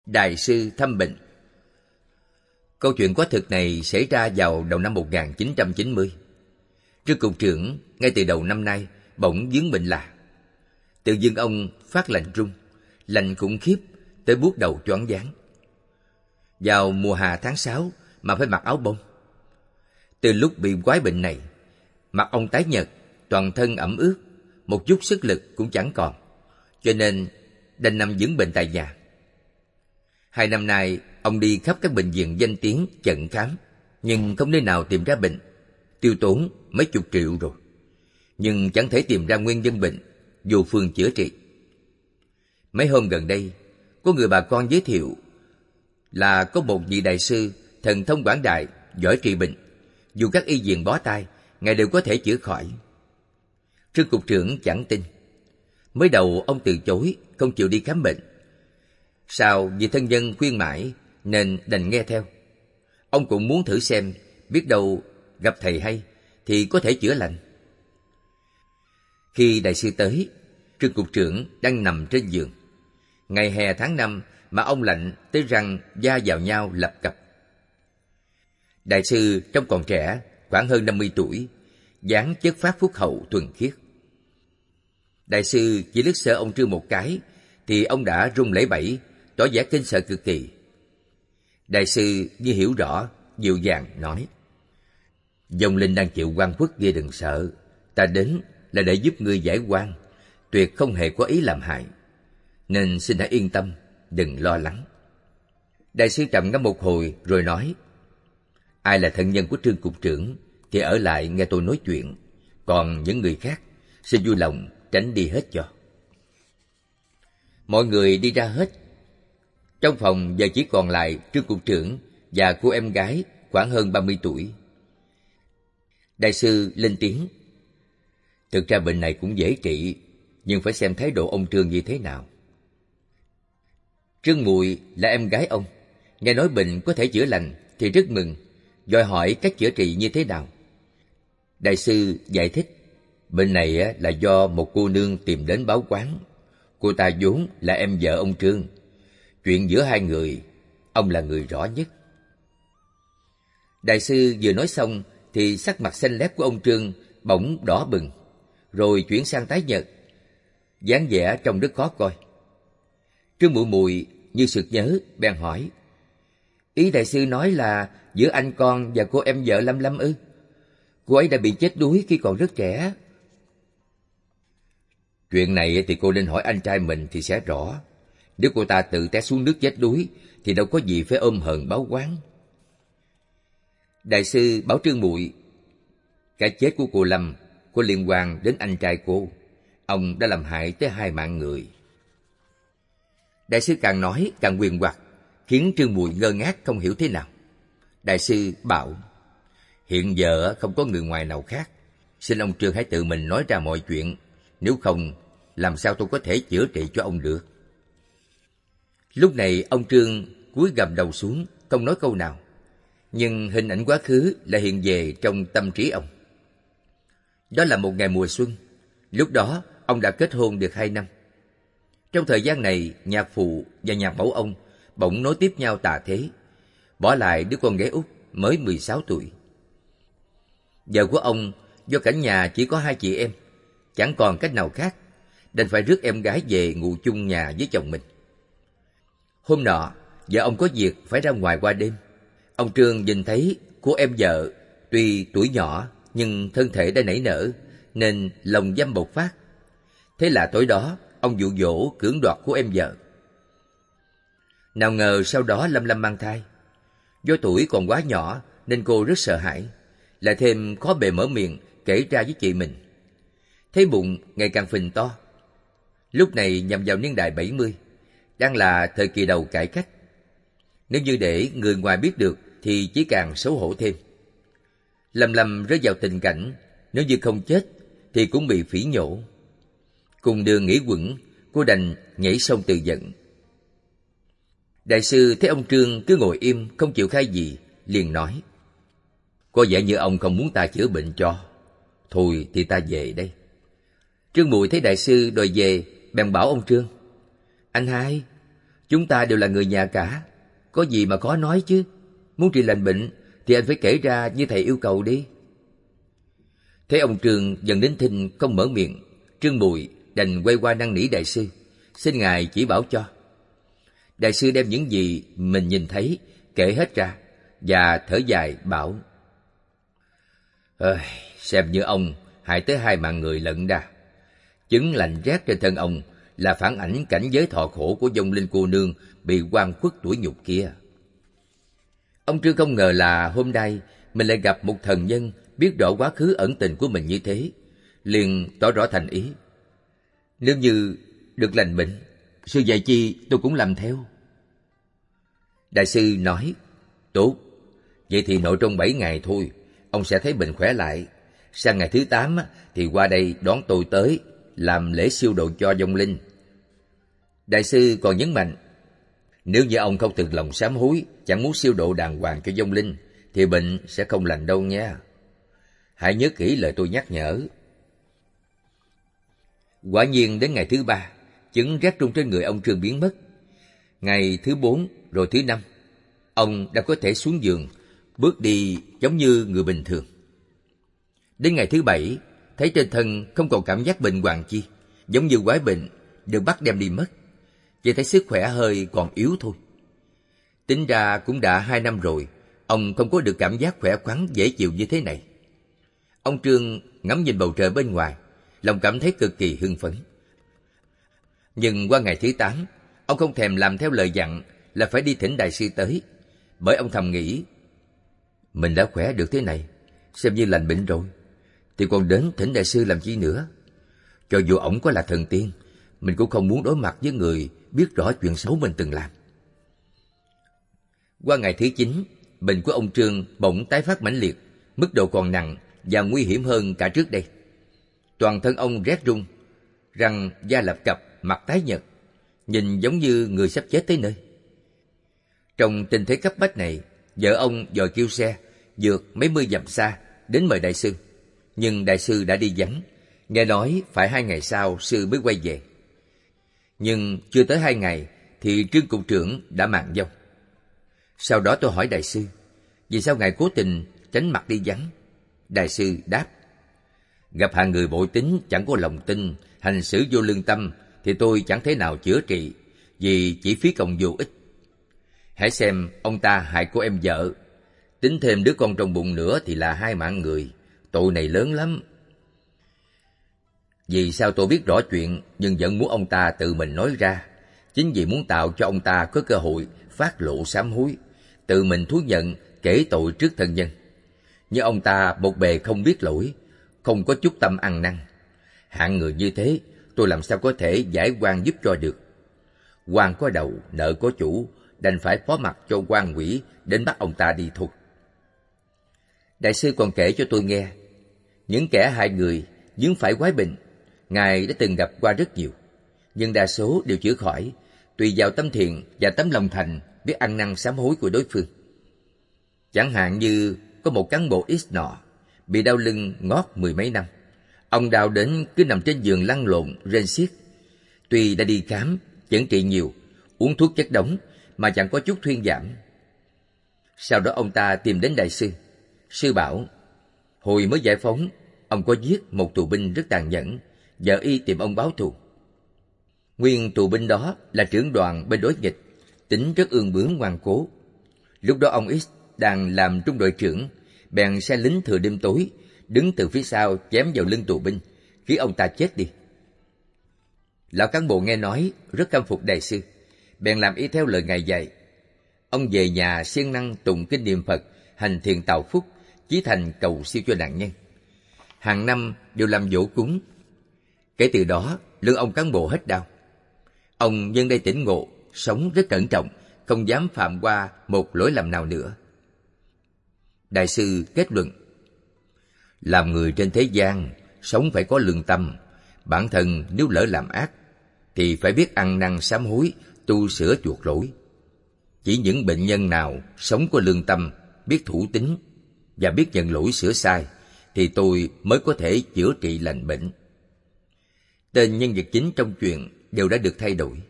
Đại sư thăm bệnh. Câu chuyện có thực này xảy ra vào đầu năm 1990. Trương cục trưởng ngay từ đầu năm nay bỗng vướng bệnh lạ. Tự dưng ông phát lạnh run, lạnh khủng khiếp tới buốt đầu choáng váng. Vào mùa hạ tháng 6 mà phải mặc áo bông. Từ lúc bị quái bệnh này, mặt ông tái nhợt, toàn thân ẩm ướt, một chút sức lực cũng chẳng còn, cho nên đành nằm dưỡng bệnh tại nhà. 2 năm nay, ông đi khắp các bệnh viện danh tiếng chẩn khám, nhưng không nơi nào tìm ra bệnh, tiêu tốn mấy chục triệu rồi, nhưng chẳng thể tìm ra nguyên nhân bệnh, vô phương chữa trị. Mấy hôm gần đây, có người bà con giới thiệu là có một vị đại sư thần thông quảng đại, giỏi trị bệnh, dù các y viện bó tay, ngài đều có thể chữa khỏi. Trương cục trưởng chẳng tin. Mới đầu ông từ chối, không chịu đi khám bệnh. Sau vì thân nhân khuyên mãi nên đành nghe theo. Ông cũng muốn thử xem, biết đâu gặp thầy hay thì có thể chữa lành. Khi đại sư tới, Trương cục trưởng đang nằm trên giường. Ngày hè tháng 5 mà ông lạnh tới răng da vào nhau lập cập. Đại sư trông còn trẻ, khoảng hơn 50 tuổi, dáng chất phác phúc hậu thuần khiết. Đại sư chỉ liếc sợ ông Trương một cái thì ông đã run lẩy bẩy, tỏ vẻ kinh sợ cực kỳ. Đại sư như hiểu rõ, dịu dàng nói: "Vong linh đang chịu oan khuất kia đừng sợ, ta đến là để giúp ngươi giải oan, tuyệt không hề có ý làm hại, nên xin hãy yên tâm, đừng lo lắng." Đại sư trầm ngâm một hồi rồi nói: "Ai là thân nhân của Trương cục trưởng thì ở lại nghe tôi nói chuyện, còn những người khác xin vui lòng tránh đi hết cho." Mọi người đi ra hết. Trong phòng giờ chỉ còn lại Trương cục trưởng và cô em gái khoảng hơn 30 tuổi. Đại sư lên tiếng: "Thực ra bệnh này cũng dễ trị, nhưng phải xem thái độ ông Trương như thế nào." Trương Muội là em gái ông, nghe nói bệnh có thể chữa lành thì rất mừng, đòi hỏi cách chữa trị như thế nào. Đại sư giải thích, bệnh này là do một cô nương tìm đến báo quán. Cô ta vốn là em vợ ông Trương. Chuyện giữa hai người, ông là người rõ nhất. Đại sư vừa nói xong thì sắc mặt xanh lét của ông Trương bỗng đỏ bừng, rồi chuyển sang tái nhợt, dáng vẻ trông rất khó coi. Trương Muội Muội như sực nhớ, bèn hỏi: "Ý đại sư nói là giữa anh con và cô em vợ Lâm Lâm ư? Cô ấy đã bị chết đuối khi còn rất trẻ." "Chuyện này thì cô nên hỏi anh trai mình thì sẽ rõ. Nếu cô ta tự té xuống nước chết đuối thì đâu có gì phải ôm hờn báo oán." Đại sư bảo Trương Muội, cái chết của cô Lâm có liên quan đến anh trai cô. Ông đã làm hại tới 2 mạng người. Đại sư càng nói càng huyền hoặc, khiến Trương Muội ngơ ngác không hiểu thế nào. Đại sư bảo: "Hiện giờ không có người ngoài nào khác, xin ông Trương hãy tự mình nói ra mọi chuyện, nếu không làm sao tôi có thể chữa trị cho ông được." Lúc này ông Trương cúi gằm đầu xuống, không nói câu nào, nhưng hình ảnh quá khứ lại hiện về trong tâm trí ông. Đó là một ngày mùa xuân. Lúc đó ông đã kết hôn được 2 năm. Trong thời gian này, nhạc phụ và nhạc mẫu ông bỗng nối tiếp nhau tạ thế, bỏ lại đứa con gái út mới 16 tuổi. Vợ của ông do cảnh nhà chỉ có 2 chị em, chẳng còn cách nào khác, đành phải rước em gái về ngủ chung nhà với chồng mình. Hôm nọ, vợ ông có việc phải ra ngoài qua đêm. Ông Trương nhìn thấy cô em vợ tuy tuổi nhỏ nhưng thân thể đã nảy nở, nên lòng dâm bộc phát. Thế là tối đó, ông dụ dỗ cưỡng đoạt cô em vợ. Nào ngờ sau đó Lâm Lâm mang thai. Do tuổi còn quá nhỏ nên cô rất sợ hãi, lại thêm khó bề mở miệng kể ra với chị mình. Thấy bụng ngày càng phình to. Lúc này nhằm vào niên đại 70, đang là thời kỳ đầu cải cách. Nếu như để người ngoài biết được thì chỉ càng xấu hổ thêm. Lâm Lâm rơi vào tình cảnh nếu như không chết thì cũng bị phỉ nhổ. Cùng đường nghĩ quẩn, cô đành nhảy sông từ giận. Đại sư thấy ông Trương cứ ngồi im không chịu khai gì, liền nói: "Có vẻ như ông không muốn ta chữa bệnh cho. Thôi thì ta về đây." Trương Muội thấy đại sư đòi về, bèn bảo ông Trương: "Anh hai, Chúng ta đều là người nhà cả, có gì mà khó nói chứ. Muốn trị lành bệnh thì anh phải kể ra như thầy yêu cầu đi. Thấy ông Trương dần đến thinh không mở miệng, Trương Bùi đành quay qua năn nỉ đại sư, xin ngài chỉ bảo cho. Đại sư đem những gì mình nhìn thấy kể hết ra và thở dài bảo: xem như ông hại tới 2 mạng người lận đà. Chứng lạnh rét trên thân ông là phản ảnh cảnh giới thọ khổ của vong linh cô nương bị oan khuất tủi nhục kia. Ông Trương không ngờ là hôm nay mình lại gặp một thần nhân biết rõ quá khứ ẩn tình của mình như thế, liền tỏ rõ thành ý: nếu như được lành bệnh, sư dạy chi tôi cũng làm theo. Đại sư nói: tốt, vậy thì nội trong 7 ngày thôi, ông sẽ thấy bệnh khỏe lại. Sang ngày thứ 8 thì qua đây đón tôi tới làm lễ siêu độ cho vong linh. Đại sư còn nhấn mạnh: nếu như ông không thực lòng sám hối, chẳng muốn siêu độ đàng hoàng cho vong linh, thì bệnh sẽ không lành đâu nha. Hãy nhớ kỹ lời tôi nhắc nhở. Quả nhiên đến ngày thứ 3, chứng rét run trên người ông Trương biến mất. Ngày thứ 4 rồi thứ 5, ông đã có thể xuống giường, bước đi giống như người bình thường. Đến ngày thứ 7, thấy trên thân không còn cảm giác bệnh hoạn chi, giống như quái bệnh được bắt đem đi mất. Chỉ thấy sức khỏe hơi còn yếu thôi. Tính ra cũng đã 2 năm rồi, ông không có được cảm giác khỏe khoắn dễ chịu như thế này. Ông Trương ngắm nhìn bầu trời bên ngoài, lòng cảm thấy cực kỳ hưng phấn. Nhưng qua ngày thứ 8, ông không thèm làm theo lời dặn là phải đi thỉnh đại sư tới, bởi ông thầm nghĩ: mình đã khỏe được thế này, xem như lành bệnh rồi, thì còn đến thỉnh đại sư làm chi nữa. Cho dù ổng có là thần tiên, mình cũng không muốn đối mặt với người biết rõ chuyện xấu mình từng làm. Qua ngày thứ 9, bệnh của ông Trương bỗng tái phát mãnh liệt, mức độ còn nặng và nguy hiểm hơn cả trước đây. Toàn thân ông rét run, răng da lập cập, mặt tái nhợt, nhìn giống như người sắp chết tới nơi. Trong tình thế cấp bách này, vợ ông dội kêu xe vượt mấy mươi dặm xa đến mời đại sư, nhưng đại sư đã đi vắng, nghe nói phải 2 ngày sau sư mới quay về. Nhưng chưa tới 2 ngày thì Trương cục trưởng đã màn vong. Sau đó tôi hỏi đại sư: vì sao ngài cố tình tránh mặt đi vắng? Đại sư đáp: gặp hạng người bội tín chẳng có lòng tin, hành xử vô lương tâm thì tôi chẳng thể nào chữa trị, vì chỉ phí công vô ích. Hãy xem ông ta hại cô em vợ, tính thêm đứa con trong bụng nữa thì là 2 mạng người, tội này lớn lắm. Vì sao tôi biết rõ chuyện nhưng vẫn muốn ông ta tự mình nói ra? Chính vì muốn tạo cho ông ta có cơ hội phát lộ sám hối, tự mình thú nhận kể tội trước thân nhân. Nhưng ông ta một bề không biết lỗi, không có chút tâm ăn năn. Hạng người như thế, tôi làm sao có thể giải oan giúp cho được? Oan có đầu, nợ có chủ, đành phải phó mặc cho oan quỷ đến bắt ông ta đi thôi. Đại sư còn kể cho tôi nghe, những kẻ hại người vướng phải quái bệnh, ngài đã từng gặp qua rất nhiều, nhưng đa số đều chữa khỏi, tùy vào tâm thiện và tấm lòng thành biết ăn năn sám hối của đối phương. Chẳng hạn như có một cán bộ X nọ bị đau lưng ngót 10 mấy năm, ông đau đến cứ nằm trên giường lăn lộn rên xiết. Tuy đã đi khám chẩn trị nhiều, uống thuốc chất đống mà chẳng có chút thuyên giảm. Sau đó ông ta tìm đến đại sư. Sư bảo hồi mới giải phóng, ông có giết một tù binh rất tàn nhẫn, vợ y tìm ông báo thù. Nguyên tù binh đó là trưởng đoàn bên đối nghịch, tính rất ương bướng ngoan cố. Lúc đó ông X đang làm trung đội trưởng, bèn sai lính thừa đêm tối đứng từ phía sau chém vào lưng tù binh, khiến ông ta chết đi. Lão cán bộ nghe nói rất khâm phục đại sư, bèn làm y theo lời ngài dạy. Ông về nhà siêng năng tụng kinh niệm Phật, hành thiền tạo phúc, chí thành cầu siêu cho nạn nhân. Hàng năm đều làm giỗ cúng. Kể từ đó, lưng ông cán bộ hết đau. Ông nhân đây tỉnh ngộ, sống rất cẩn trọng, không dám phạm qua một lỗi lầm nào nữa. Đại sư kết luận: làm người trên thế gian, sống phải có lương tâm. Bản thân nếu lỡ làm ác, thì phải biết ăn năn sám hối, tu sửa chuộc lỗi. Chỉ những bệnh nhân nào sống có lương tâm, biết thủ tín và biết nhận lỗi sửa sai, thì tôi mới có thể chữa trị lành bệnh. Tên nhân vật chính trong chuyện đều đã được thay đổi.